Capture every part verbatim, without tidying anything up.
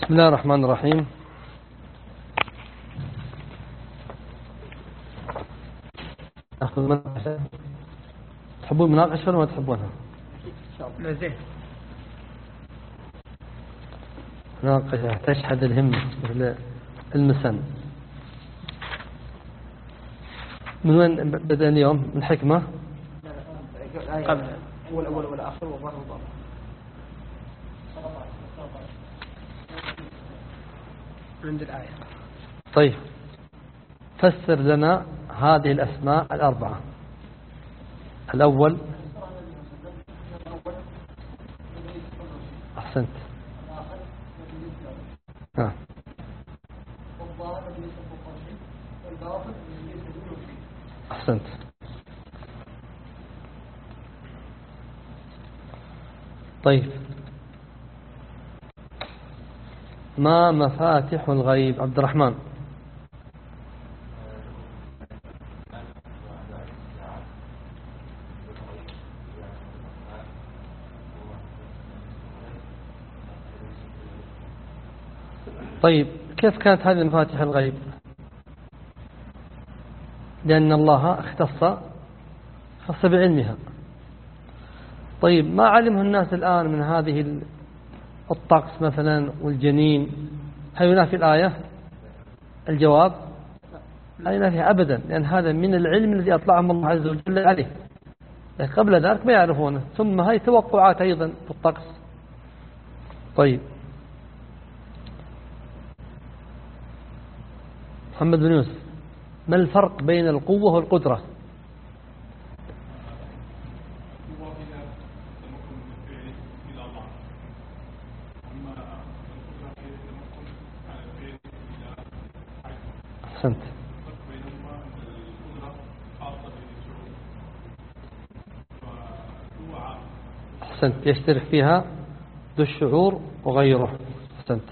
بسم الله الرحمن الرحيم. أخذ مناقشة. تحبون المناقشة ولا ما تحبونها؟ لا زين. مناقشة تشحذ الهمة مثل المسن. من وين بدأ اليوم؟ من حكمة؟ قبل أول أول ولا آخر والظاهر والباطن. عند الآية. طيب فسر لنا هذه الأسماء الأربعة. الأول أحسنت. ها. أحسنت. طيب ما مفاتح الغيب؟ عبد الرحمن. طيب كيف كانت هذه مفاتيح الغيب؟ لأن الله اختص خص بعلمها. طيب ما علمه الناس الآن من هذه الطقس مثلا والجنين، هل ينافي الآية؟ الجواب لا ينافيها أبدا، لأن هذا من العلم الذي أطلعهم الله عز وجل عليه، قبل ذلك ما يعرفونه. ثم هاي توقعات أيضا في الطقس. طيب محمد بن يوسف، ما الفرق بين القوة والقدرة؟ أحسنت. أحسنت، يشترك فيها ذو الشعور وغيره. أحسنت.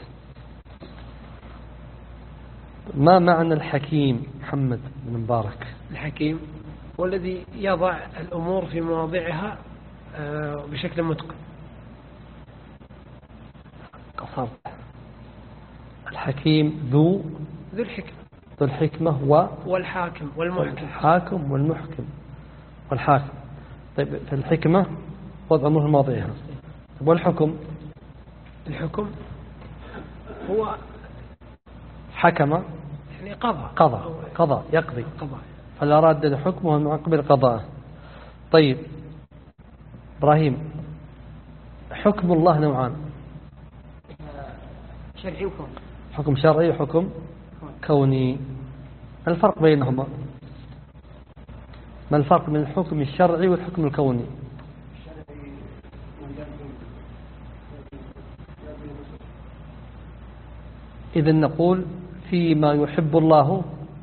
ما معنى الحكيم؟ محمد بن مبارك. الحكيم هو الذي يضع الأمور في مواضعها بشكل متقن. قصرت. الحكيم ذو ذو الحكمة. ذو الحكمة و والحاكم والمحكم. الحاكم والمحكم والحاكم. طيب في الحكمة وضع أمور في مواضعها. والحكم؟ الحكم هو حكم يعني قضاء قضاء قضاء يقضي قضاء، فلا راد لحكمه من قبل قضاءه. طيب إبراهيم، حكم الله نوعان، شرعي وكوني. حكم شرعي وحكم كوني. ما الفرق بينهما؟ ما الفرق بين الحكم الشرعي والحكم الكوني؟ إذن نقول فيما يحب الله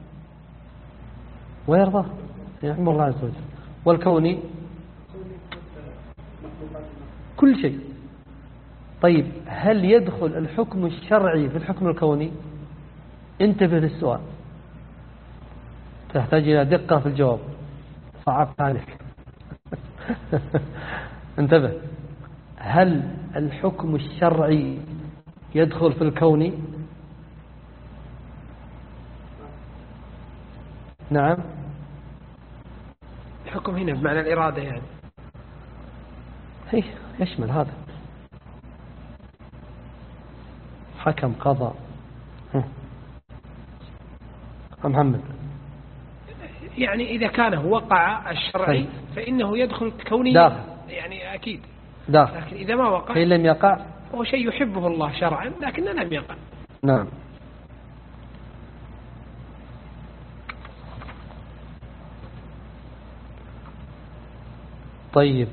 ويرضى، يحب الله عز وجل. والكوني كل شيء. طيب هل يدخل الحكم الشرعي في الحكم الكوني؟ انتبه للسؤال، تحتاج إلى دقة في الجواب، صعبت عليك. انتبه، هل الحكم الشرعي يدخل في الكوني؟ نعم. الحكم هنا بمعنى الإرادة يعني. هي يشمل هذا، حكم قضاء. محمد، يعني إذا كان هو وقع الشرعي هي. فإنه يدخل كونيا داخل. يعني أكيد داخل. لكن إذا ما وقع فإن لم يقع هو شيء يحبه الله شرعا لكنه لم يقع. نعم. طيب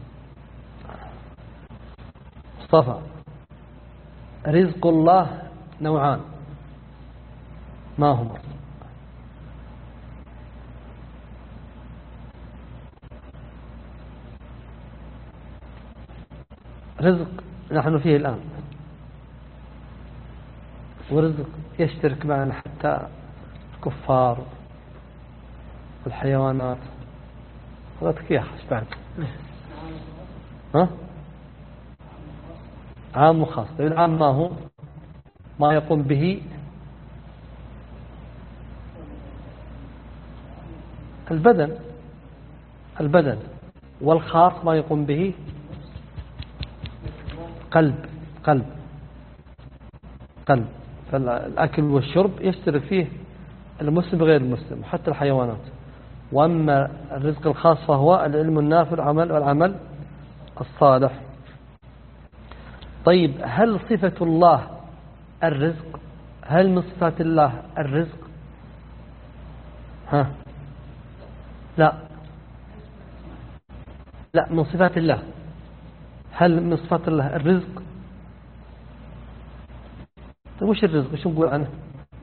مصطفى، رزق الله نوعان، ما هما؟ رزق نحن فيه الآن، ورزق يشترك معنا حتى الكفار والحيوانات. غلطك يا أخي بعد. ها؟ عام وخاص. العام ما هو؟ ما يقوم به البدن البدن والخاص ما يقوم به قلب قلب قلب. فالأكل والشرب يشترك فيه المسلم غير المسلم حتى الحيوانات. وأما الرزق الخاص فهو العلم النافع والعمل والعمل الصالح. طيب هل صفة الله الرزق؟ هل من صفات الله الرزق؟ ها لا لا من صفات الله. هل من صفات الله الرزق؟ طيب وش الرزق؟ وش نقول عنه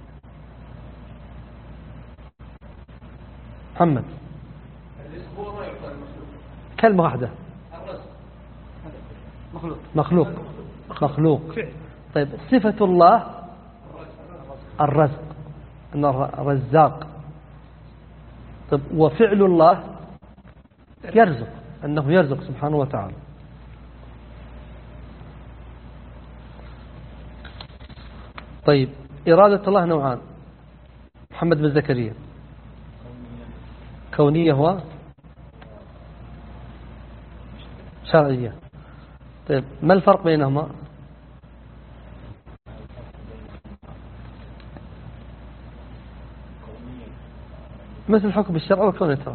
محمد؟ الرزق هو ما يعطى المخلوق. كلمة واحدة. الرزق مخلوق مخلوق مخلوق. طيب صفة الله الرزق أنه رزاق. طيب وفعل الله يرزق أنه يرزق سبحانه وتعالى. طيب إرادة الله نوعان محمد بن زكريا، كونية وشرعية. طيب ما الفرق بينهما؟ مثل الحكم بالشرع والكونية ترى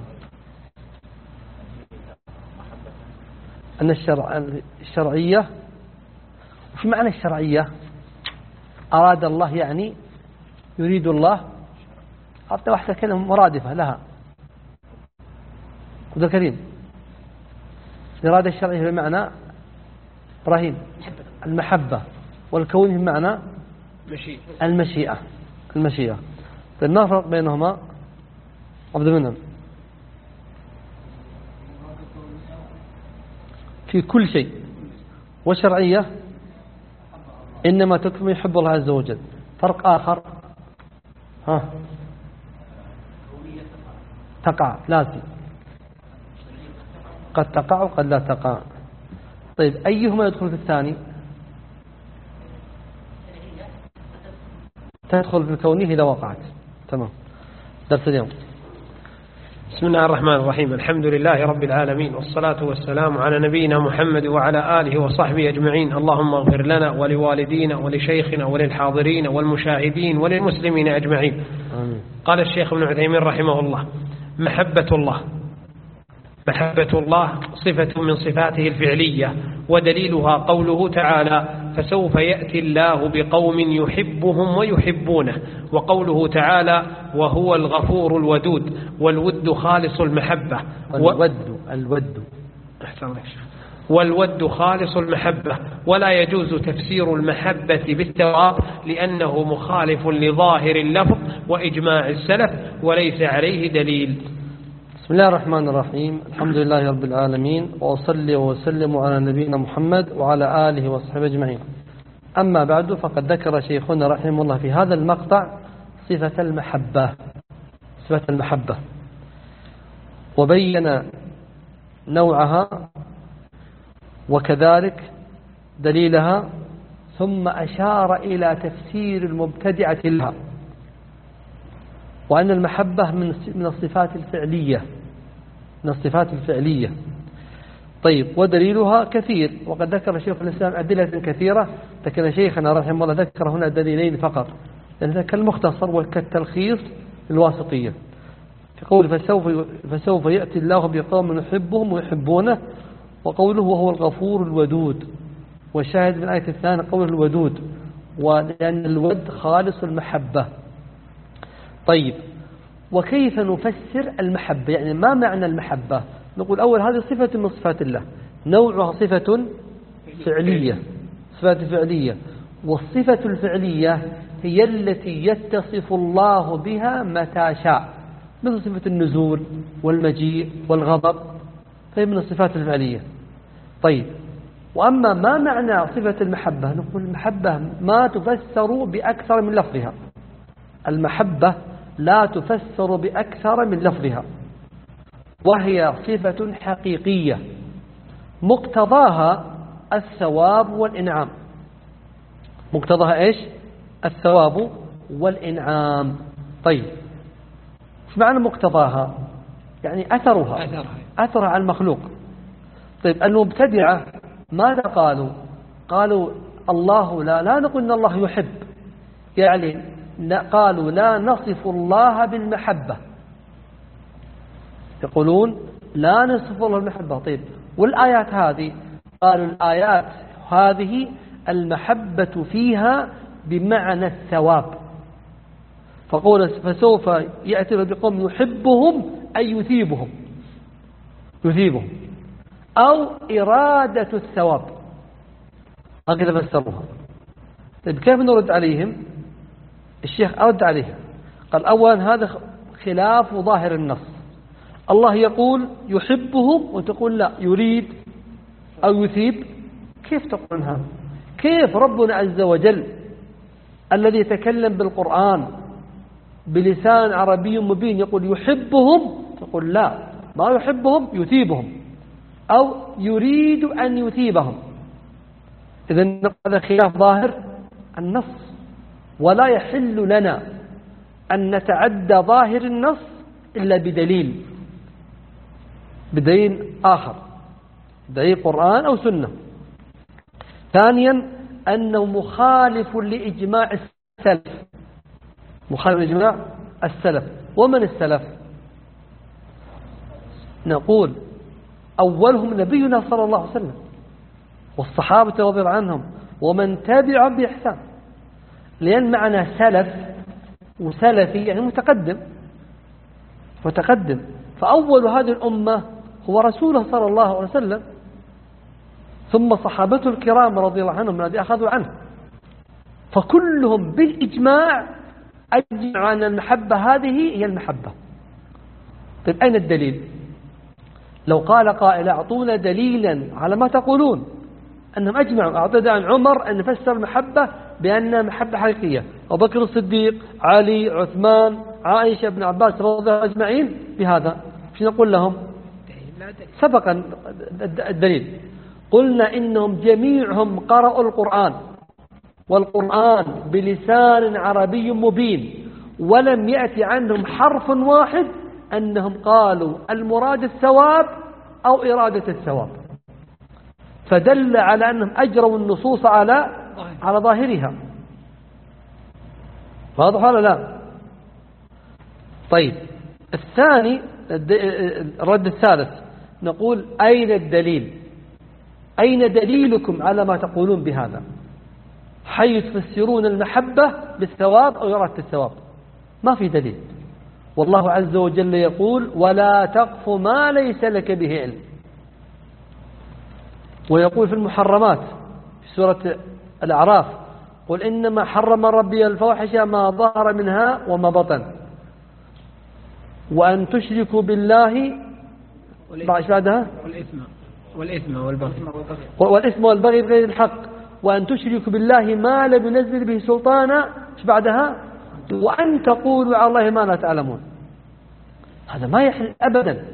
أن الشرع الشرعية وفي معنى الشرعية أراد الله يعني يريد الله. حتى واحدة كلمة مرادفة لها عبد الكريم. الإرادة الشرعية بمعنى إبراهيم المحبة، والكون بمعنى المشيئة المشيئة. طيب ما الفرق بينهما عبد المنعم؟ في كل شيء. والشرعية إنما تكفي يحب الله عز وجل. فرق آخر ها تقع لازم، قد تقع وقد لا تقع. طيب أيهما يدخل في الثاني؟ تدخل في الكونية إذا وقعت. تمام. درس اليوم. بسم الله الرحمن الرحيم. الحمد لله رب العالمين، والصلاة والسلام على نبينا محمد وعلى آله وصحبه أجمعين. اللهم اغفر لنا ولوالدينا ولشيخنا وللحاضرين والمشاهدين وللمسلمين أجمعين. آمين. قال الشيخ ابن عثيمين رحمه الله: محبة الله محبة الله صفة من صفاته الفعلية، ودليلها قوله تعالى: فسوف يأتي الله بقوم يحبهم ويحبونه. وقوله تعالى: وهو الغفور الودود. والود خالص المحبة. الود الود والود خالص المحبة. ولا يجوز تفسير المحبة بالثواب لأنه مخالف لظاهر اللفظ وإجماع السلف وليس عليه دليل. بسم الله الرحمن الرحيم. الحمد لله رب العالمين، وأصلي وسلم على نبينا محمد وعلى آله وصحبه أجمعين. أما بعد، فقد ذكر شيخنا رحمه الله في هذا المقطع صفة المحبة صفة المحبة وبين نوعها وكذلك دليلها، ثم أشار إلى تفسير المبتدعة لها، وأن المحبة من الصفات الفعلية من الصفات الفعلية. طيب ودليلها كثير، وقد ذكر شيخ الإسلام أدلة كثيرة، لكن شيخنا رحمه الله ذكر هنا دليلين فقط، لأن كالمختصر وكالتلخيص الواسطية. في قول فسوف, فسوف يأتي الله بقوم يحبهم ويحبونه، وقوله وهو الغفور الودود. والشاهد من الآية الثانية قوله الودود، ولأن الود خالص المحبة. طيب وكيف نفسر المحبة؟ يعني ما معنى المحبة؟ نقول أول هذه صفة من صفات الله، نوعها صفة فعلية صفات فعلية والصفة الفعلية هي التي يتصف الله بها متى شاء، مثل صفة النزول والمجيء والغضب، فهي من الصفات الفعلية. طيب وأما ما معنى صفة المحبة؟ نقول المحبة ما تفسر بأكثر من لفظها. المحبة لا تفسر بأكثر من لفظها، وهي صفة حقيقية مقتضاها الثواب والإنعام. مقتضاها إيش؟ الثواب والإنعام. طيب ايش معنى مقتضاها؟ يعني أثرها أثرها على المخلوق. طيب المبتدعة ماذا قالوا؟ قالوا الله لا لا نقول إن الله يحب، يعني قالوا لا نصف الله بالمحبة، يقولون لا نصف الله بالمحبة. طيب والآيات هذه قالوا الآيات هذه المحبة فيها بمعنى الثواب، فقول فسوف يأتي بقوم يحبهم أي يثيبهم يثيبهم أو إرادة الثواب، هكذا فسروها. طيب كيف نرد عليهم؟ الشيخ أرد عليهم قال أولا هذا خلاف ظاهر النص، الله يقول يحبهم وتقول لا يريد أو يثيب، كيف تقول هذا؟ كيف ربنا عز وجل الذي يتكلم بالقرآن بلسان عربي مبين يقول يحبهم تقول لا ما يحبهم يثيبهم أو يريد أن يثيبهم؟ إذن هذا خلاف ظاهر النص، ولا يحل لنا أن نتعدى ظاهر النص إلا بدليل بدليل آخر، دليل قرآن أو سنة. ثانيا أنه مخالف لإجماع السلف، مخالف لإجماع السلف. ومن السلف؟ نقول أولهم نبينا صلى الله عليه وسلم والصحابة رضي الله عنهم ومن تبعهم بإحسان، لأن معنى سلف وسلفي يعني متقدم متقدم، فأول هذه الأمة هو رسوله صلى الله عليه وسلم، ثم صحابته الكرام رضي الله عنهم الذي أخذوا عنه، فكلهم بالإجماع أجمعوا أن المحبة هذه هي المحبة. طيب أين الدليل؟ لو قال قائل أعطونا دليلا على ما تقولون أنهم أجمعوا، أعطينا عن عمر أن نفسر المحبة بأنها محبة حقيقية، أبو بكر الصديق، علي، عثمان، عائشة، ابن عباس رضي الله عنهم أجمعين بهذا، شو نقول لهم؟ سبق الدليل، قلنا إنهم جميعهم قرأوا القرآن والقرآن بلسان عربي مبين، ولم يأتي عنهم حرف واحد أنهم قالوا المراد الثواب أو إرادة الثواب، فدل على أنهم أجروا النصوص على على ظاهرها. واضح ولا لا؟ طيب الثاني الرد الثالث نقول أين الدليل؟ أين دليلكم على ما تقولون بهذا حيث تفسرون المحبة بالثواب أو إرادة الثواب؟ ما في دليل. والله عز وجل يقول ولا تقف ما ليس لك به علم، ويقول في المحرمات في سورة الأعراف قل إنما حرم ربي الفواحش ما ظهر منها وما بطن وأن تشركوا بالله بعدها والإثم والإثم والبغي والإثم والبغي بغير الحق وأن تشركوا بالله ما لم ينزل به سلطانا بعدها وأن تقولوا على الله ما لا تعلمون. هذا ما يحل أبدا.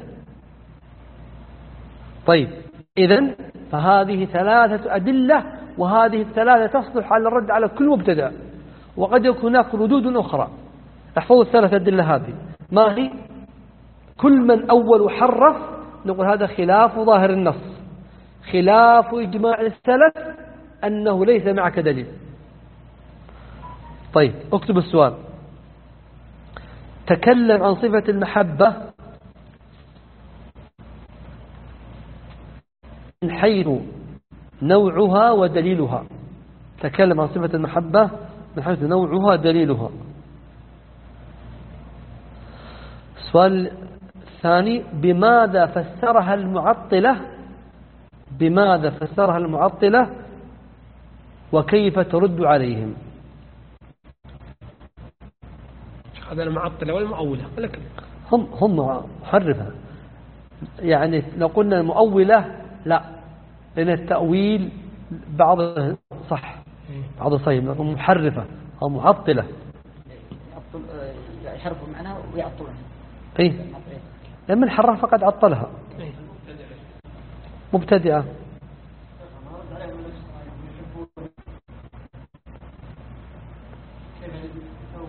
طيب إذن فهذه ثلاثة أدلة، وهذه الثلاثة تصلح على الرد على كل مبتدع، وقد يكون هناك ردود أخرى. احفظوا الثلاثة أدلة هذه. ما هي؟ كل من أول وحرف نقول هذا خلاف ظاهر النص، خلاف إجماع السلف أنه ليس معك دليل. طيب اكتب السؤال. تكلم عن صفة المحبة من حيث نوعها ودليلها. تكلم عن صفة المحبة من حيث نوعها ودليلها. السؤال الثاني بماذا فسرها المعطلة بماذا فسرها المعطلة وكيف ترد عليهم؟ هذا المعطلة والمؤولة ولكن هم هم محرفة. يعني لو قلنا المؤولة لا، لأن التأويل بعض صح بعض صحيح، لكن محرفة أو معطلة يحرفوا معناها ويعطلونها. إيه لما الحرف فقد عطلها مبتدئة.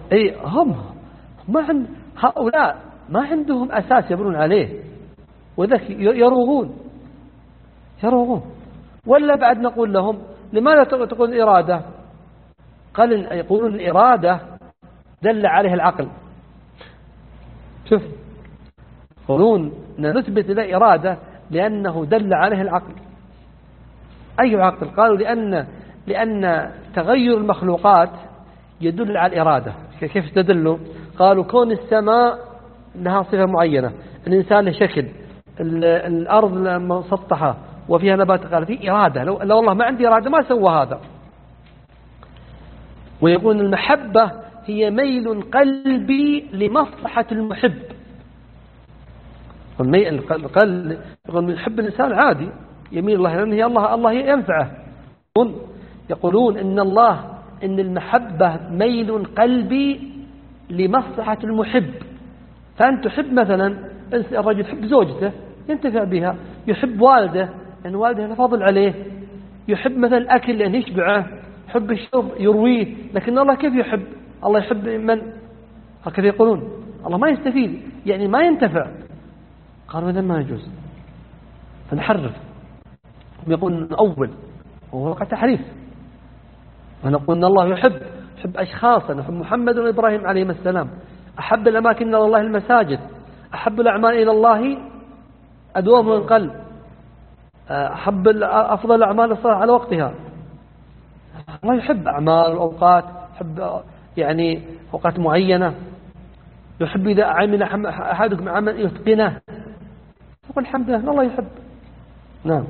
أي هم ما عند هؤلاء ما عندهم أساس يبنون عليه، وذلك يروغون يروغون. ولا بعد نقول لهم لماذا تقول الإرادة؟ قال يقولون الإرادة دل عليه العقل. شوف يقولون نثبت له إرادة لأنه دل عليه العقل. أي عقل؟ قالوا لأن لأن تغير المخلوقات يدل على الإرادة. كيف تدل؟ قالوا كون السماء لها صفة معينة، الإنسان له شكل، الأرض مسطحة وفيها نبات، قال في إرادة. لو, لو الله ما عندي إرادة ما سوى هذا. ويقول المحبة هي ميل قلبي لمصلحة المحب. القلب يقول يحب الإنسان عادي يميل الله لأنه هي الله الله ينفعه. يقولون إن الله إن المحبة ميل قلبي لمصلحة المحب. فأنت تحب مثلا الرجل يحب زوجته ينتفع بها، يحب والده لأن والده له فضل عليه، يحب مثلا الأكل لأن يشبعه، يحب الشرب يرويه. لكن الله كيف يحب؟ الله يحب من؟ هكذا يقولون الله ما يستفيد يعني ما ينتفع. قالوا هذا ما يجوز، فنحرف. يقول أول وهو وقع تحريف، ونقول أن الله يحب يحب أشخاصا، يحب محمد وإبراهيم عليهما السلام، أحب الأماكن إلى الله المساجد، أحب الأعمال إلى الله أدوم القلب، أحب أفضل الأعمال الصلاة على وقتها. الله يحب أعمال وأوقات، يحب يعني أوقات معينة، يحب إذا عمل أحدكم عمل يتقنه. يقول الحمد لله الله يحب. نعم.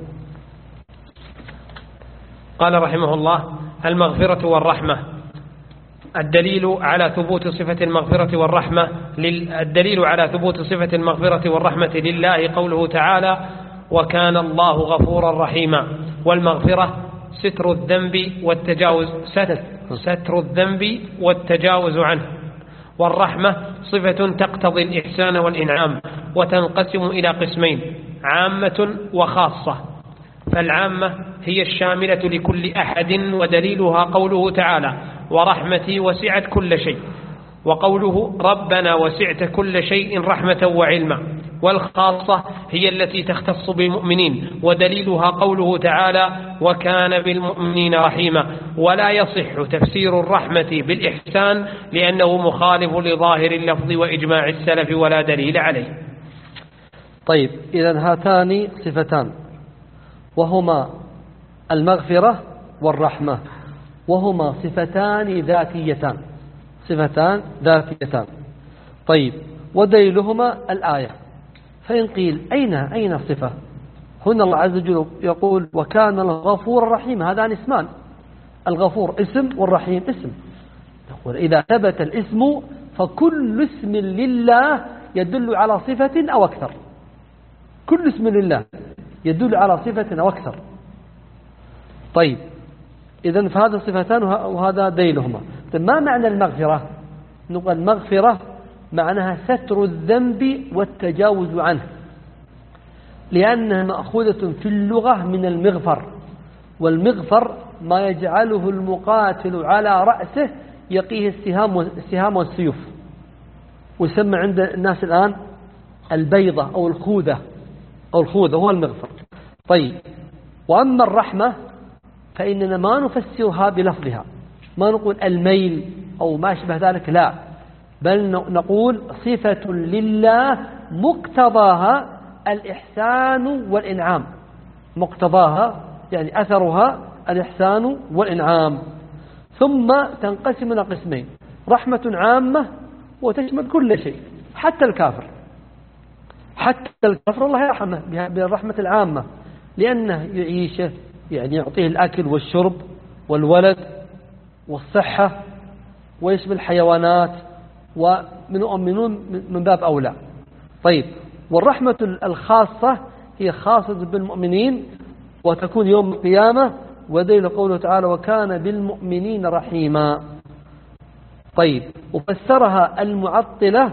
قال رحمه الله: المغفرة والرحمة. الدليل على ثبوت صفة المغفرة والرحمة الدليل على ثبوت صفة المغفرة والرحمة لله قوله تعالى: وكان الله غفورا رحيما. والمغفرة ستر الذنب والتجاوز ستر, ستر الذنب والتجاوز عنه. والرحمة صفة تقتضي الإحسان والإنعام، وتنقسم إلى قسمين: عامة وخاصة. فالعامة هي الشاملة لكل أحد، ودليلها قوله تعالى: ورحمتي وسعت كل شيء، وقوله: ربنا وسعت كل شيء رحمة وعلما. والخاصة هي التي تختص بالمؤمنين، ودليلها قوله تعالى: وكان بالمؤمنين رحيما. ولا يصح تفسير الرحمة بالإحسان لأنه مخالف لظاهر اللفظ وإجماع السلف ولا دليل عليه. طيب، إذن هاتان صفتان، وهما المغفرة والرحمة، وهما صفتان ذاتيتان صفتان ذاتيتان. طيب، ودليلهما الآية. فإن قيل أين أين الصفة؟ هنا الله عز وجل يقول: وكان الغفور الرحيم. هذان اسمان، الغفور اسم والرحيم اسم. يقول إذا ثبت الاسم فكل اسم لله يدل على صفة أو أكثر. كل اسم لله يدل على صفة أو أكثر. طيب، إذن فهذا صفتان وهذا دليلهما. ما معنى المغفرة؟ نقول المغفرة معناها ستر الذنب والتجاوز عنه، لأنها مأخوذة في اللغة من المغفر، والمغفر ما يجعله المقاتل على رأسه يقيه السهام السهام والسيوف، ويسمى عند الناس الآن البيضة أو الخوذة أو الخوذة هو المغفر. طيب، وأما الرحمة فإننا ما نفسرها بلفظها، ما نقول الميل أو ما شبه ذلك، لا، بل نقول صفة لله مقتضاها الإحسان والإنعام. مقتضاها يعني أثرها الإحسان والإنعام. ثم تنقسم إلى قسمين: رحمة عامة وتشمل كل شيء حتى الكافر. حتى الكافر الله يرحمه بالرحمة العامة، لأنه يعيشه يعني يعطيه الأكل والشرب والولد والصحة، ويشمل الحيوانات ومن يؤمنون من باب أولى. طيب، والرحمة الخاصة هي خاصة بالمؤمنين وتكون يوم القيامة، ودليل قوله تعالى: وكان بالمؤمنين رحيما. طيب، وفسرها المعطلة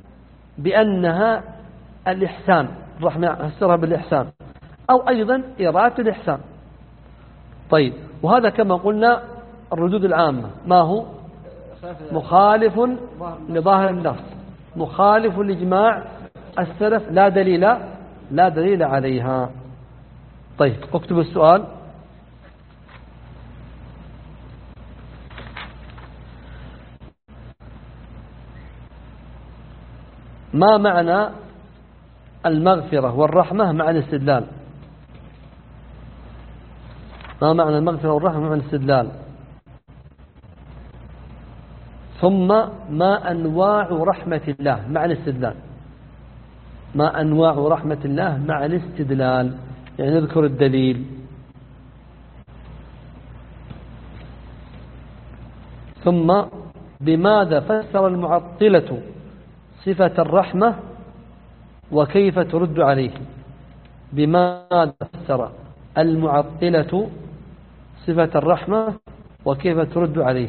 بأنها الإحسان، الرحمة فسرها بالإحسان أو أيضا إرادة الإحسان. طيب، وهذا كما قلنا الردود العامة. ما هو مخالف لظاهر النص، مخالف لإجماع السلف، لا دليل لا دليل عليها. طيب اكتب السؤال. ما معنى المغفرة والرحمة مع الاستدلال؟ ما معنى المغفرة والرحمة مع الاستدلال؟ ثم ما أنواع رحمة الله مع الاستدلال؟ ما أنواع رحمة الله مع الاستدلال، يعني نذكر الدليل. ثم بماذا فسر المعطلة صفة الرحمة وكيف ترد عليه؟ بماذا فسر المعطلة صفة الرحمة وكيف ترد عليه؟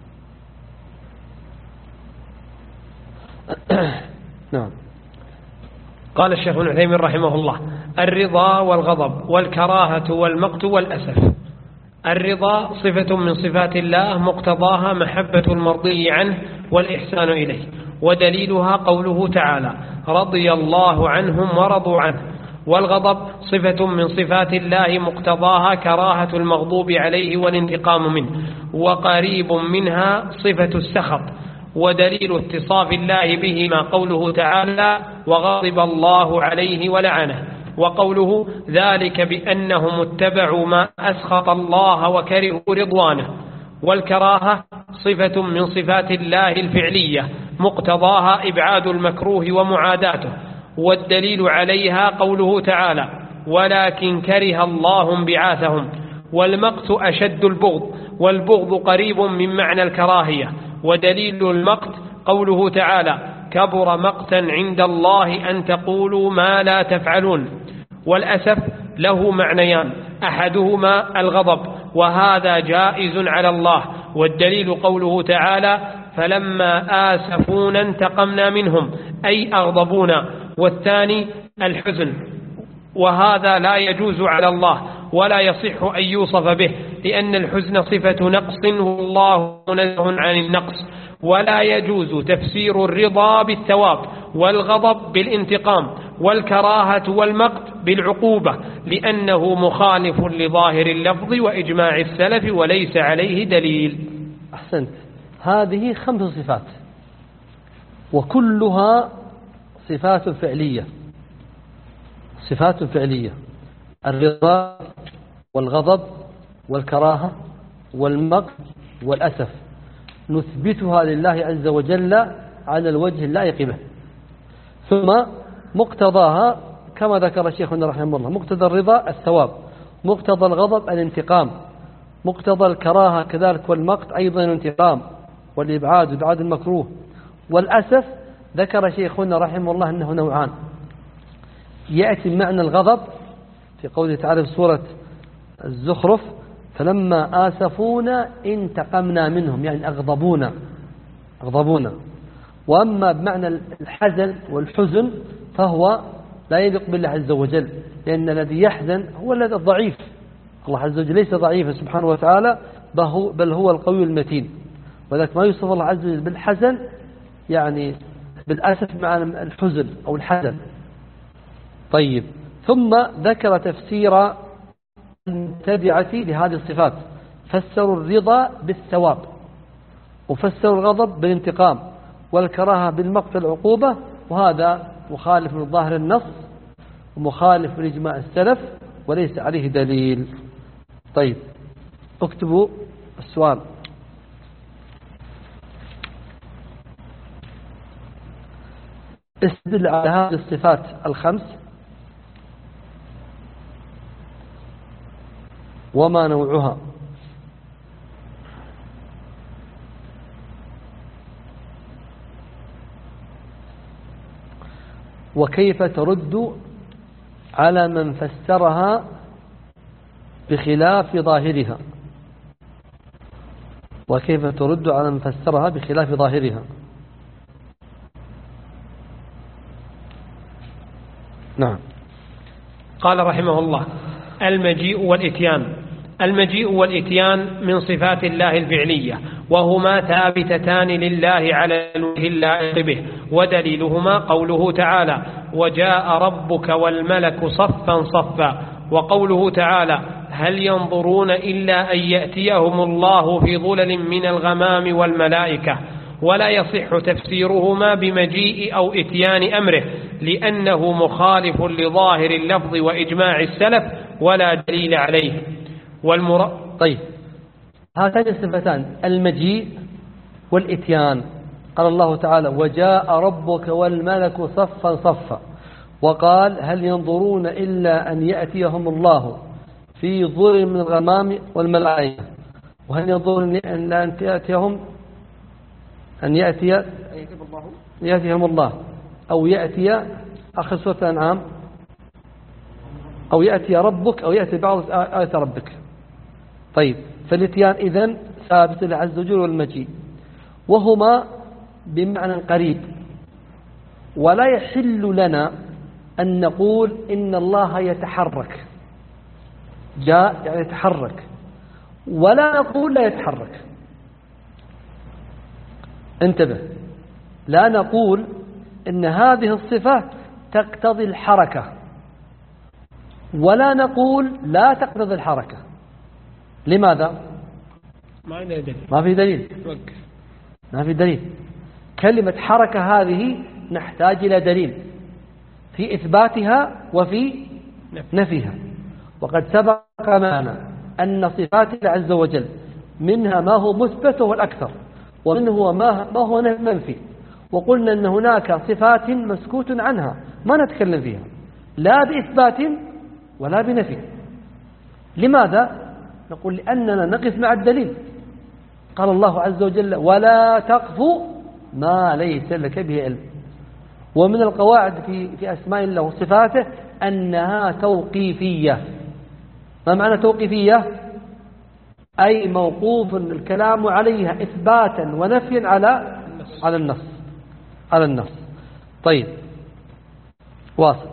نعم. قال الشيخ ابن عثيمين رحمه الله: الرضا والغضب والكراهة والمقت والأسف. الرضا صفة من صفات الله مقتضاها محبة المرضي عنه والإحسان إليه، ودليلها قوله تعالى: رضي الله عنهم ورضوا عنه. والغضب صفة من صفات الله مقتضاها كراهة المغضوب عليه والانتقام منه، وقريب منها صفة السخط، ودليل اتصاف الله به ما قوله تعالى: وغضب الله عليه ولعنه، وقوله: ذلك بأنهم اتبعوا ما أسخط الله وكرهوا رضوانه. والكراهة صفة من صفات الله الفعلية مقتضاها إبعاد المكروه ومعاداته، والدليل عليها قوله تعالى: ولكن كره الله انبعاثهم. والمقت أشد البغض، والبغض قريب من معنى الكراهية، ودليل المقت قوله تعالى: كبر مقتا عند الله أن تقولوا ما لا تفعلون. والأسف له معنيان: أحدهما الغضب، وهذا جائز على الله، والدليل قوله تعالى: فلما آسفونا انتقمنا منهم، أي أغضبونا. والثاني الحزن، وهذا لا يجوز على الله ولا يصح أن يوصف به، لأن الحزن صفة نقص والله منزه عن النقص. ولا يجوز تفسير الرضا بالثواب، والغضب بالانتقام، والكراهة والمقت بالعقوبة، لأنه مخالف لظاهر اللفظ وإجماع السلف وليس عليه دليل. أحسنت. هذه خمس صفات وكلها صفات فعلية، صفات فعلية: الرضا والغضب والكراهة والمقت والأسف، نثبتها لله عز وجل على الوجه اللائق به. ثم مقتضاها كما ذكر شيخنا رحمه الله: مقتضى الرضا الثواب، مقتضى الغضب الانتقام، مقتضى الكراهة كذلك، والمقت أيضا الانتقام والإبعاد وإبعاد المكروه. والأسف ذكر شيخنا رحمه الله أنه نوعان: يأتي معنى الغضب في قوله تعالى في سورة الزخرف: فلما آسفونا انتقمنا منهم، يعني أغضبونا أغضبونا. وأما بمعنى الحزن والحزن فهو لا يليق بالله عز وجل، لأن الذي يحزن هو الذي الضعيف. الله عز وجل ليس ضعيفا سبحانه وتعالى، بل هو القوي المتين، وذلك ما يوصف الله عز وجل بالحزن يعني بالأسف مع الحزن أو الحزن. طيب، ثم ذكر تفسير المبتدعة لهذه الصفات، فسروا الرضا بالثواب، وفسروا الغضب بالانتقام، والكراهة بالمقت العقوبة، وهذا مخالف من ظاهر النص ومخالف من إجماع السلف وليس عليه دليل. طيب اكتبوا السؤال. استدل على هذه الصفات الخمس وما نوعها. وكيف ترد على من فسرها بخلاف ظاهرها. وكيف ترد على من فسرها بخلاف ظاهرها. نعم. قال رحمه الله: المجيء والإتيان. المجيء والإتيان من صفات الله الفعلية، وهما ثابتتان لله على الوجه اللائق به، ودليلهما قوله تعالى: وجاء ربك والملك صفا صفا، وقوله تعالى: هل ينظرون إلا أن يأتيهم الله في ظلل من الغمام والملائكة. ولا يصح تفسيرهما بمجيء أو إتيان أمره، لأنه مخالف لظاهر اللفظ وإجماع السلف ولا دليل عليه. والمر... طيب، هاتان الصفتان المجيء والإتيان، قال الله تعالى: وجاء ربك والملك صفا صفا، وقال: هل ينظرون إلا أن يأتيهم الله في ظلل من الغمام والملائكة. وهل ينظرون إلا أن يأتيهم أن يأتي يأتيهم الله، أو يأتي آخر سورة الأنعام، أو يأتي ربك، أو يأتي بعض آيات ربك. طيب، فالاتيان إذن ثابت لله عز وجل والمجيء، وهما بمعنى قريب، ولا يحل لنا أن نقول إن الله يتحرك، جاء يعني يتحرك، ولا نقول لا يتحرك. انتبه، لا نقول إن هذه الصفة تقتضي الحركة، ولا نقول لا تقتضي الحركة. لماذا؟ ما عندنا دليل. ما في دليل. ما في دليل. كلمة حركة هذه نحتاج إلى دليل في إثباتها وفي نفيها. وقد سبق معنا أن صفات الله عز وجل منها ما هو مثبت وهو الأكثر، ومنه ما هو منفي، وقلنا أن هناك صفات مسكوت عنها ما نتكلم فيها لا بإثبات ولا بنفي. لماذا؟ نقول لأننا نقف مع الدليل. قال الله عز وجل: ولا تقف ما ليس لك به علم. ومن القواعد في في أسماء الله وصفاته أنها توقيفية. ما معنى توقيفية؟ أي موقوف الكلام عليها إثباتا ونفيا على على النص على النص. طيب، واصل.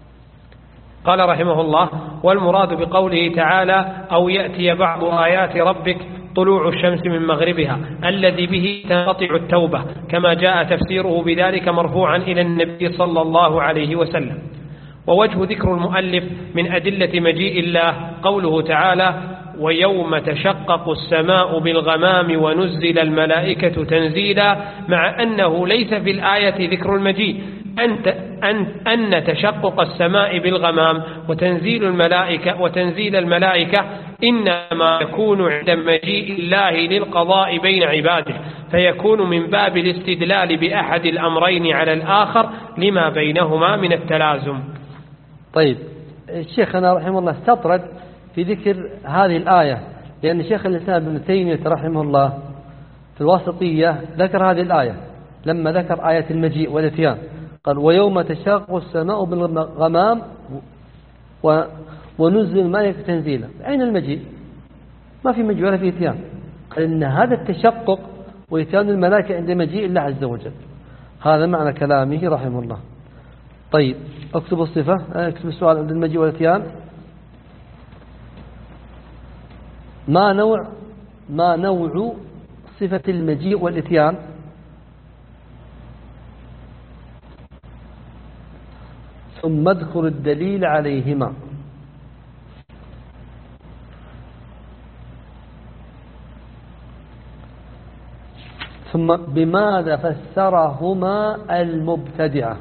قال رحمه الله: والمراد بقوله تعالى: أو يأتي بعض آيات ربك طلوع الشمس من مغربها، الذي به تنقطع التوبة، كما جاء تفسيره بذلك مرفوعا إلى النبي صلى الله عليه وسلم. ووجه ذكر المؤلف من أدلة مجيء الله قوله تعالى: ويوم تشقق السماء بالغمام ونزل الملائكة تنزيلا، مع أنه ليس في الآية ذكر المجيء، أن أن أن تشقق السماء بالغمام وتنزيل الملائكة وتنزيل الملائكة إنما يكون عند مجيء الله للقضاء بين عباده، فيكون من باب الاستدلال بأحد الأمرين على الآخر لما بينهما من التلازم. طيب، الشيخنا رحمه الله استطرد في ذكر هذه الآية، لأن شيخ الإسلام ابن تيمية رحمه الله في الواسطية ذكر هذه الآية لما ذكر آية المجيء والإتيان، قال: ويوم تشاق السماء بالغمام ونزل الملائكة تنزيلا. أين المجيء؟ ما في مجيء ولا في إتيان. قال إن هذا التشقق وإتيان الملائكة عند مجيء الله عز وجل. هذا معنى كلامه رحمه الله. طيب، اكتب الصفة، اكتب السؤال عند المجيء والإتيان. ما نوع ما نوع صفة المجيء والإتيان؟ ثم اذكر الدليل عليهما. ثم بماذا فسرهما المبتدعة؟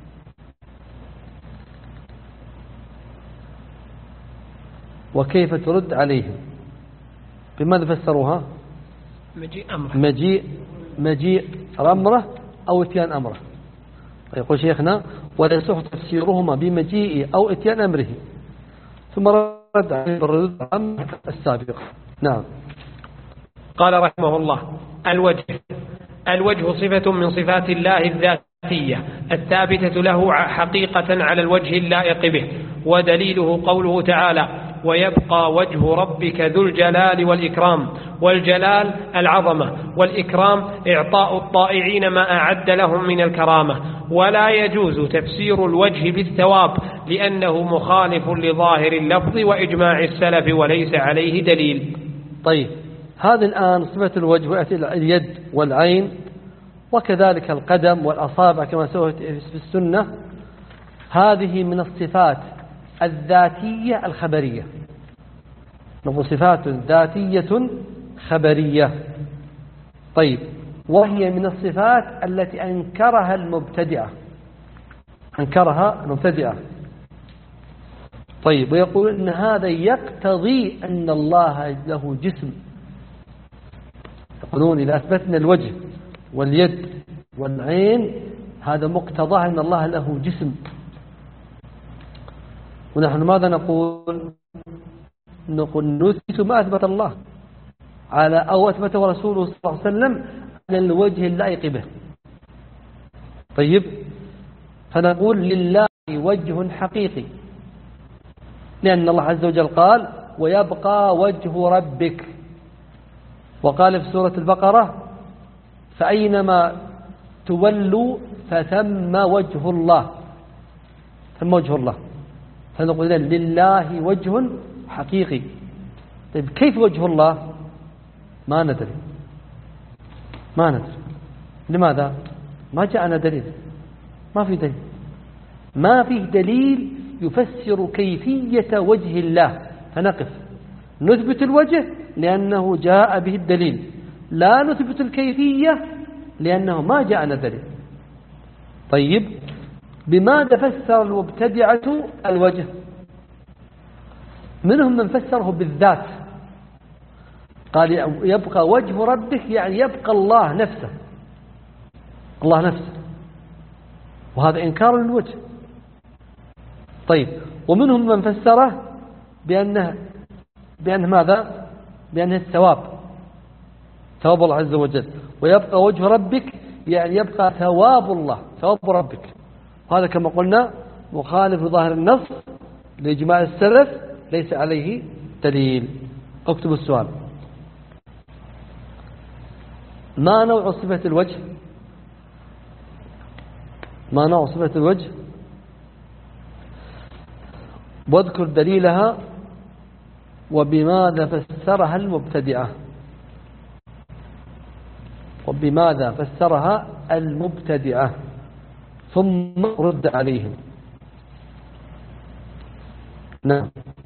وكيف ترد عليهم؟ بماذا فسروها؟ مجيء أمره مجيء مجيء أمره أو إتيان أمره. يقول شيخنا: ولا يصح تفسيرهما بمجيء أو إتيان أمره. ثم رد عليه بالرد عن السابق. نعم. قال رحمه الله: الوجه الوجه صفة من صفات الله الذاتية الثابتة له حقيقة على الوجه اللائق به، ودليله قوله تعالى: ويبقى وجه ربك ذو الجلال والإكرام. والجلال العظمة، والإكرام إعطاء الطائعين ما أعد لهم من الكرامة. ولا يجوز تفسير الوجه بالثواب، لأنه مخالف لظاهر اللفظ وإجماع السلف وليس عليه دليل. طيب، هذه الآن صفة الوجه ويأتي اليد والعين وكذلك القدم والأصابع كما سوت في السنة. هذه من الصفات الذاتية الخبرية، نقول صفات ذاتية خبرية. طيب، وهي من الصفات التي أنكرها المبتدعة أنكرها المبتدعة طيب، ويقول أن هذا يقتضي أن الله له جسم. يقولون إذا أثبتنا الوجه واليد والعين هذا مقتضى أن الله له جسم. ونحن ماذا نقول؟ نقول نثبت ما أثبت الله على أو أثبته رسوله صلى الله عليه وسلم على الوجه اللائق به. طيب، فنقول لله وجه حقيقي، لأن الله عز وجل قال ويبقى وجه ربك، وقال في سورة البقرة فأينما تولوا فثم وجه الله، ثم وجه الله. فنقول لله وجه حقيقي. طيب، كيف وجه الله؟ ما ندري ما ندري لماذا؟ ما جاءنا دليل، ما في دليل ما فيه دليل يفسر كيفية وجه الله. فنقف نثبت الوجه لأنه جاء به الدليل، لا نثبت الكيفية لأنه ما جاءنا دليل. طيب، بماذا فسر المبتدعة الوجه؟ منهم من فسره بالذات، قال يبقى وجه ربك يعني يبقى الله نفسه، الله نفسه، وهذا إنكار للوجه. طيب، ومنهم من فسره بأنه بأنه ماذا؟ بأنه الثواب، ثواب الله عز وجل، ويبقى وجه ربك يعني يبقى ثواب الله، ثواب ربك. هذا كما قلنا مخالف لظاهر النص لإجماع السلف، ليس عليه دليل. اكتبوا السؤال: ما نوع صفة الوجه؟ ما نوع صفة الوجه؟ واذكر دليلها وبماذا فسرها المبتدعة وبماذا فسرها المبتدعة ثم رد عليهم. نعم.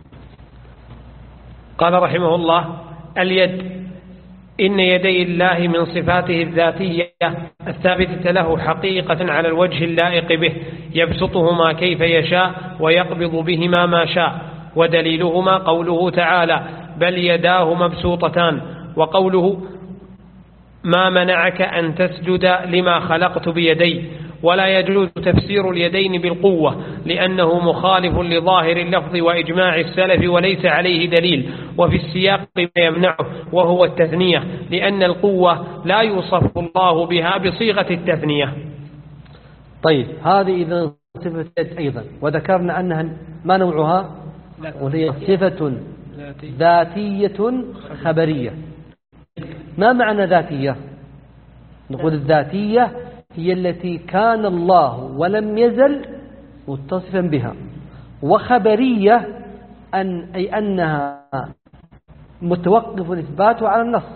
قال رحمه الله: اليد إن يدي الله من صفاته الذاتية الثابتة له حقيقة على الوجه اللائق به، يبسطهما كيف يشاء ويقبض بهما ما شاء، ودليلهما قوله تعالى: بل يداه مبسوطتان، وقوله: ما منعك أن تسجد لما خلقت بيدي. ولا يجوز تفسير اليدين بالقوة لأنه مخالف لظاهر اللفظ وإجماع السلف وليس عليه دليل، وفي السياق ما يمنعه وهو التثنية، لأن القوة لا يوصف الله بها بصيغة التثنية. طيب، هذه إذا صفة أيضا، وذكرنا أنها ما نوعها؟ وهي صفة ذاتية خبرية. ما معنى ذاتية؟ نقول الذاتية هي التي كان الله ولم يزل متصفا بها، وخبرية أن أي أنها متوقف إثباتها على النص.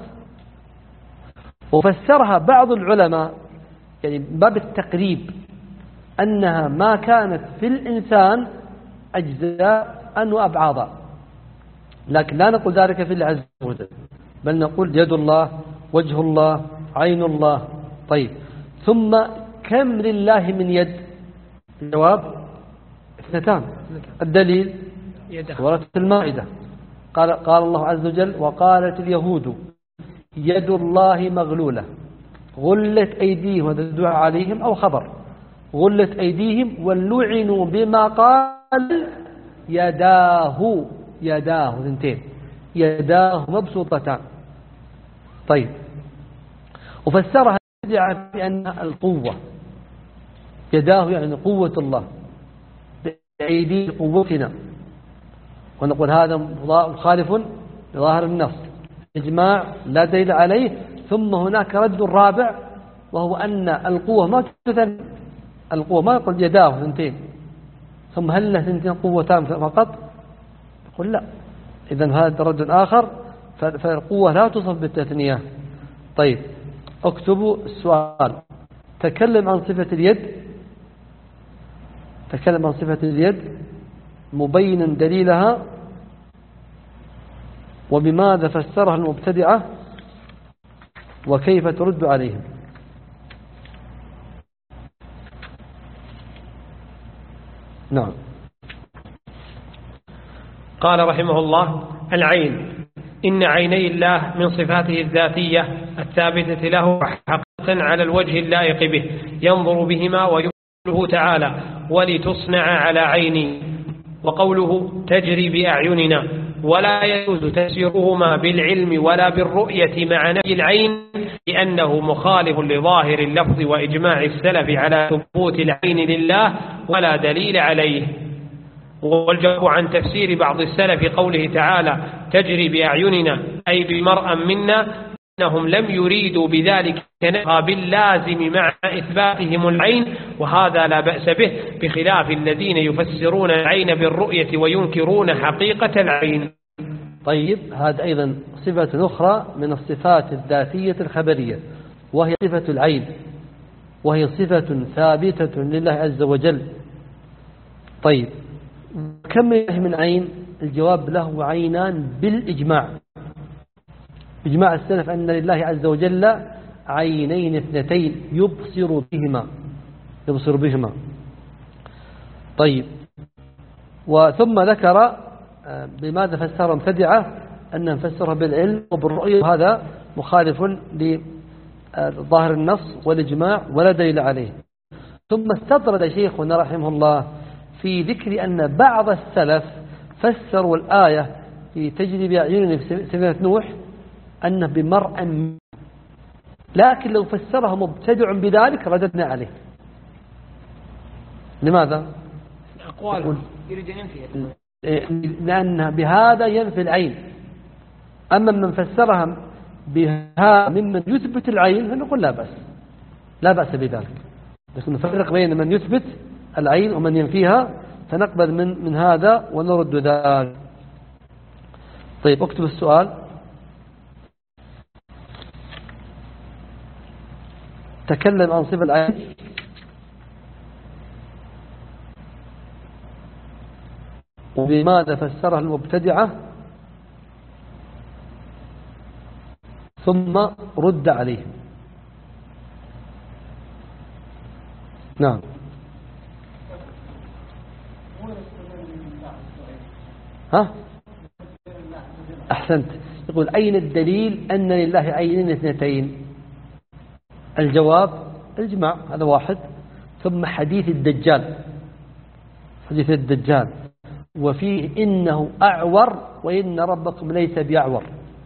وفسرها بعض العلماء يعني باب التقريب أنها ما كانت في الإنسان أجزاء وأبعاضا، لكن لا نقول ذلك في الله عز وجل، بل نقول يد الله، وجه الله، عين الله. طيب، ثم كم لله من يد؟ الجواب اثنتان. الدليل سورة المائدة، قال قال الله عز وجل: وقالت اليهود يد الله مغلولة غلت أيديهم، هذا الدعاء عليهم أو خبر، غلت أيديهم ولعنوا بما قال يداه، يداه ثنتين، يداه مبسوطتان. طيب، وفسرها بأن القوة، يداه يعني قوة الله، بأيدي قوتنا، ونقول هذا مخالف لظاهر النص، إجماع لا دليل عليه. ثم هناك رد رابع، وهو أن القوة ما تثنى، القوة ما يقول يداه ثنتين ثم هل له ثنتين قوتان فقط؟ يقول لا. إذن هذا رد آخر، فالقوة لا توصف بالتثنية. طيب اكتبوا السؤال. تكلم عن صفة اليد، تكلم عن صفة اليد مبينا دليلها وبماذا فسرها المبتدعة وكيف ترد عليهم. نعم. قال رحمه الله: العين، إن عيني الله من صفاته الذاتية الثابتة له حقا على الوجه اللائق به، ينظر بهما ويقوله تعالى: ولتصنع على عيني، وقوله تجري بأعيننا، ولا يجوز تفسيرهما بالعلم ولا بالرؤية مع نفي العين، لأنه مخالف لظاهر اللفظ وإجماع السلف على ثبوت العين لله ولا دليل عليه. والجواب عن تفسير بعض السلف قوله تعالى تجري بأعيننا أي بمرأ منا، أنهم لم يريدوا بذلك نفي باللازم مع إثباتهم العين، وهذا لا بأس به، بخلاف الذين يفسرون العين بالرؤية وينكرون حقيقة العين. طيب هذا أيضا صفة أخرى من الصفات الذاتية الخبرية، وهي صفة العين، وهي صفة ثابتة لله عز وجل. طيب كم من عين؟ الجواب له عينان بالإجماع، إجماع السلف أن لله عز وجل عينين اثنتين يبصر بهما، يبصر بهما. طيب وثم ذكر بماذا فسر مبتدعة أن نفسرها بالعلم وبالرؤية، وهذا مخالف لظاهر النص والإجماع ولا دليل عليه. ثم استطرد شيخنا رحمه الله في ذكر أن بعض السلف فسروا الآية في تجري بأعيننا في سفينة نوح أنه بمرء، لكن لو فسرها مبتدع بذلك رددنا عليه. لماذا؟ أقوال يريد أن ينفي، لأن بهذا ينفي العين. أما من فسرها بها ممن يثبت العين فنقول لا بأس، لا بأس بذلك، لكن نفرق بين من يثبت العين ومن ينفيها، فنقبل من من هذا ونرد ذلك. طيب اكتب السؤال. تكلم عن صفة العين وبماذا فسرها المبتدعة ثم رد عليه. نعم. ها أحسنت. يقول أين الدليل أن لله عينين اثنتين؟ الجواب الجماع، هذا واحد. ثم حديث الدجال، حديث الدجال وفيه إنه أعور وإن ربكم ليس بأعور،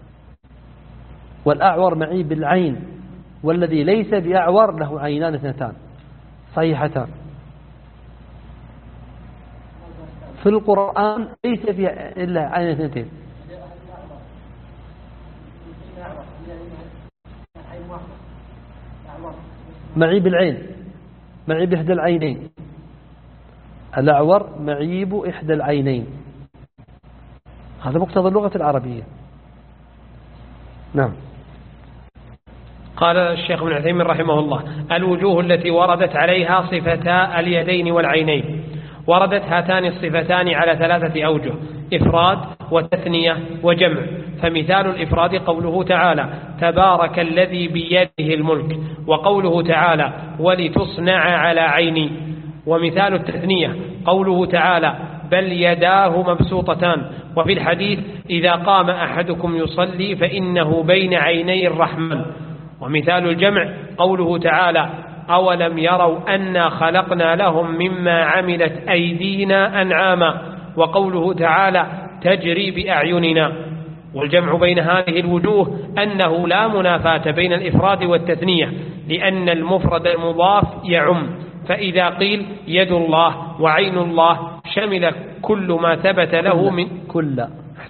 والأعور معي بالعين، والذي ليس بأعور له عينان اثنتان صحيحتان. في القرآن ليس فيها إلا عين اثنتين. معي بالعين، معي بإحدى العينين. الأعور معيب إحدى العينين، هذا مقتضى اللغة العربية. نعم. قال الشيخ ابن عثيمين رحمه الله: الوجوه التي وردت عليها صفتا اليدين والعينين. وردت هاتان الصفتان على ثلاثة أوجه: إفراد وتثنية وجمع. فمثال الإفراد قوله تعالى تبارك الذي بيده الملك، وقوله تعالى ولتصنع على عيني. ومثال التثنية قوله تعالى بل يداه مبسوطتان. وفي الحديث إذا قام أحدكم يصلي فإنه بين عيني الرحمن. ومثال الجمع قوله تعالى أولم يروا أنا خلقنا لهم مما عملت أيدينا أنعاما. وقوله تعالى تجري بأعيننا. والجمع بين هذه الوجوه أنه لا منافاة بين الإفراد والتثنية، لأن المفرد المضاف يعم. فإذا قيل يد الله وعين الله شمل كل ما ثبت له من كل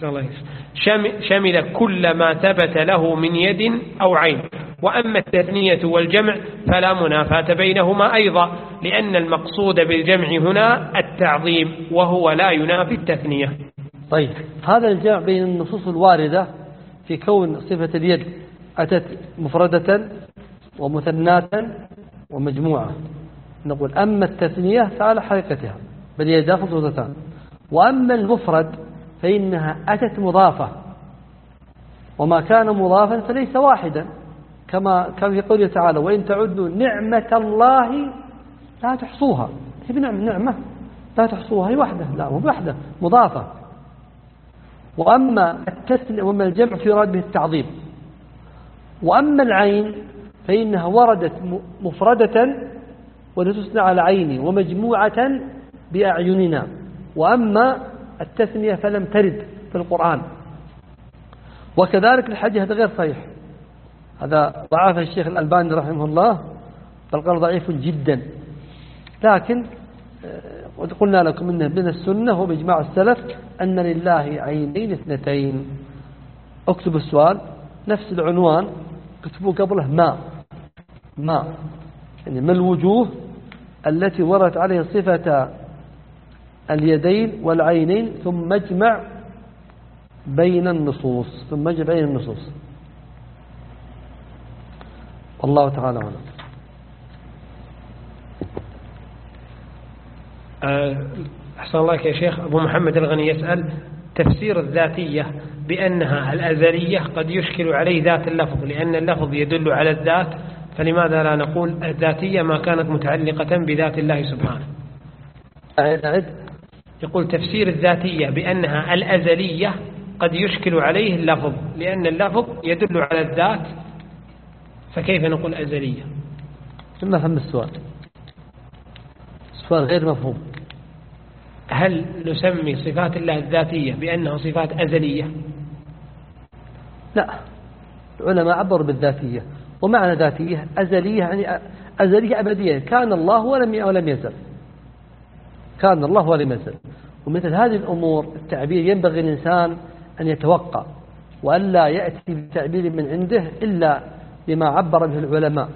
شمل كل ما ثبت له من يد أو عين. وأما التثنية والجمع فلا منافاة بينهما أيضا، لأن المقصود بالجمع هنا التعظيم، وهو لا ينافي التثنية. طيب هذا الجمع بين النصوص الواردة في كون صفة اليد أتت مفردة ومثناة ومجموعة، نقول أما التثنية فعلى حقيقتها بل يدان مفردتان، وأما المفرد فإنها أتت مضافة، وما كان مضافا فليس واحدا، كما كان في قوله تعالى وإن تعدوا نعمة الله لا تحصوها. هي نعمة نعمة لا تحصوها، هي وحدة، لا مو بوحدة، مضافة. وأما التثنية وأما الجمع فيراد به التعظيم. وأما العين فإنها وردت مفردة ولتثنى على عيني ومجموعة بأعيننا. وأما التثنية فلم ترد في القرآن. وكذلك الحديث هذا غير صحيح، هذا ضعفه الشيخ الألباني رحمه الله، بل قال ضعيف جدا. لكن قلنا لكم إنه من السنة وبإجماع السلف أن لله عينين اثنتين. اكتبوا السؤال نفس العنوان اكتبوا قبله ما ما يعني ما الوجوه التي وردت عليه صفة اليدين والعينين، ثم اجمع بين النصوص ثم اجمع بين النصوص. والله تعالى أعلم. أحسن الله يا شيخ. أبو محمد الغني يسأل تفسير الذاتية بأنها الأزلية قد يشكل عليه ذات اللفظ، لأن اللفظ يدل على الذات، فلماذا لا نقول الذاتية ما كانت متعلقة بذات الله سبحانه؟ أعد أعد. يقول تفسير الذاتية بأنها الأزلية قد يشكل عليه اللفظ، لأن اللفظ يدل على الذات، فكيف نقول أزلية؟ ما فهم السؤال، السؤال غير مفهوم. هل نسمي صفات الله الذاتية بأنها صفات أزلية؟ لا، العلماء عبروا بالذاتية، ومعنى ذاتية أزلية يعني أزلية أبدية، كان الله ولم ولم يزل، كان الله ولم يزل. ومثل هذه الأمور التعبير ينبغي الإنسان أن يتوقع وألا يأتي بتعبير من عنده إلا بما عبر به العلماء.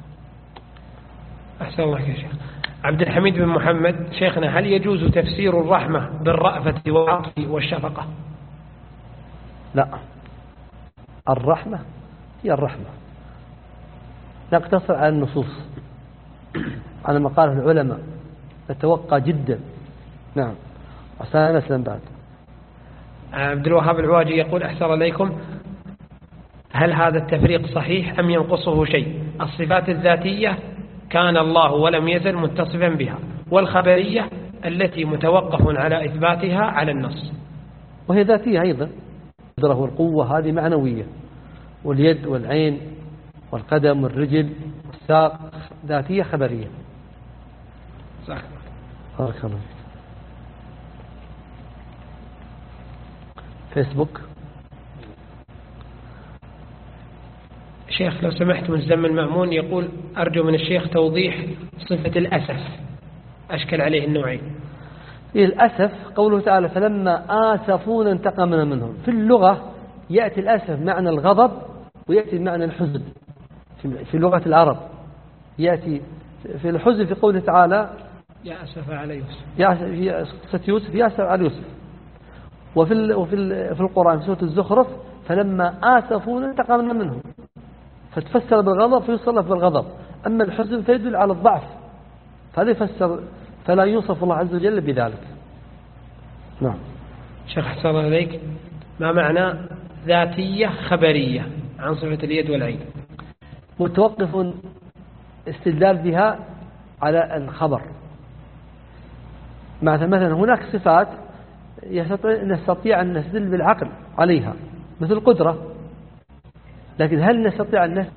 أحسن الله يا شيخ. عبد الحميد بن محمد شيخنا، هل يجوز تفسير الرحمة بالرأفة والعطف والشفقة؟ لا، الرحمة هي الرحمة، نقتصر على النصوص على ما قاله العلماء، نتوقع جدا. نعم. وسلام أسلم بعد. عبد الوهاب العواجي يقول أحسن عليكم، هل هذا التفريق صحيح أم ينقصه شيء؟ الصفات الذاتية كان الله ولم يزل متصفا بها، والخبرية التي متوقف على إثباتها على النص. وهي ذاتية أيضا، القدرة والقوة هذه معنوية، واليد والعين والقدم والرجل والساق ذاتية خبرية. صح. بارك الله. فيسبوك. شيخ لو سمحت، مزدم المأمون يقول أرجو من الشيخ توضيح صفة الأسف، أشكل عليه النوعين. الأسف قوله تعالى فلما آسفونا انتقمنا منهم، في اللغة يأتي الأسف معنى الغضب ويأتي معنى الحزن في لغة العرب. يأتي في الحزن في قوله تعالى يا أسف على يوسف، يا قصة يوسف يا أسف على يوسف. وفي وفي في القرآن في سورة الزخرف فلما آسفونا انتقمنا منهم، فتفسر بالغضب فيصرف بالغضب. أما الحزن فيدل على الضعف، فهذا يفسر، فلا يوصف الله عز وجل بذلك. نعم. شيخ حسن الله عليك، ما معنى ذاتية خبرية عن صفة اليد والعين؟ متوقف استدلال بها على الخبر. مثلا هناك صفات نستطيع أن نستدل بالعقل عليها مثل القدرة، لكن هل نستطيع أن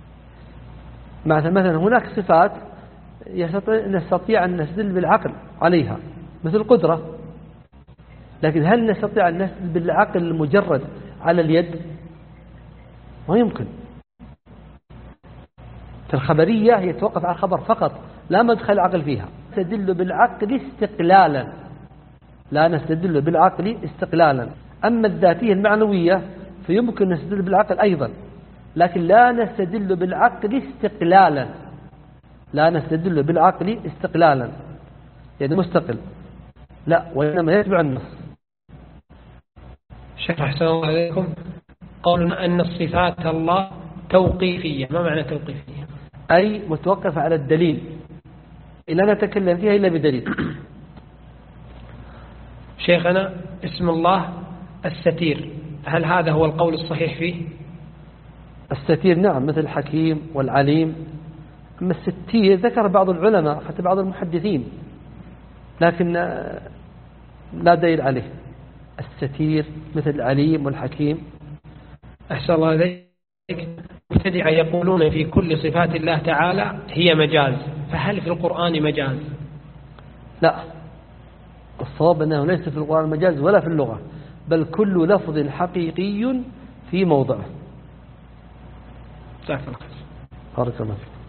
مثلا هناك صفات نستطيع أن نستدل بالعقل عليها مثل القدرة، لكن هل نستطيع أن نستدل بالعقل المجرد على اليد؟ ما يمكن. الخبرية يتوقف على الخبر فقط، لا مدخل العقل فيها. نستدل بالعقل استقلالا، لا نستدل بالعقل استقلالا. أما الذاتية المعنوية فيمكن نستدل بالعقل أيضا، لكن لا نستدل بالعقل استقلالا، لا نستدل بالعقل استقلالا يعني مستقل، لا، وإنما يتبع النص. شيخ أحسن الله عليكم، قولنا أن الصفات الله توقيفية. ما معنى توقيفية؟ أي متوقفة على الدليل، لا نتكلم فيها إلا بدليل. شيخنا اسم الله الستير، هل هذا هو القول الصحيح فيه؟ الستير نعم، مثل الحكيم والعليم. أما الستير ذكر بعض العلماء حتى بعض المحدثين، لكن لا دليل عليه. الستير مثل العليم والحكيم. أحسن الله إليك. مبتدعة يقولون في كل صفات الله تعالى هي مجاز، فهل في القرآن مجاز؟ لا، الصواب أنه ليس في القرآن مجاز ولا في اللغة، بل كل لفظ حقيقي في موضعه. بارك الله فيك.